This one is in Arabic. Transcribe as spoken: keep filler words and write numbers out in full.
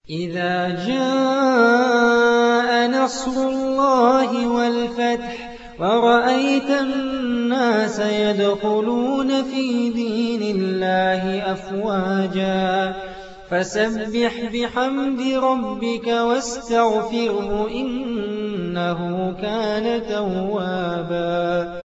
إِذَا جَاءَ نَصْرُ اللَّهِ وَالْفَتْحُ وَرَأَيْتَ النَّاسَ يَدْخُلُونَ فِي دِينِ اللَّهِ أَفْوَاجًا فَسَبِّحْ بِحَمْدِ رَبِّكَ وَاسْتَغْفِرْهُ ۚ إِنَّهُ كَانَ تَوَّابًا.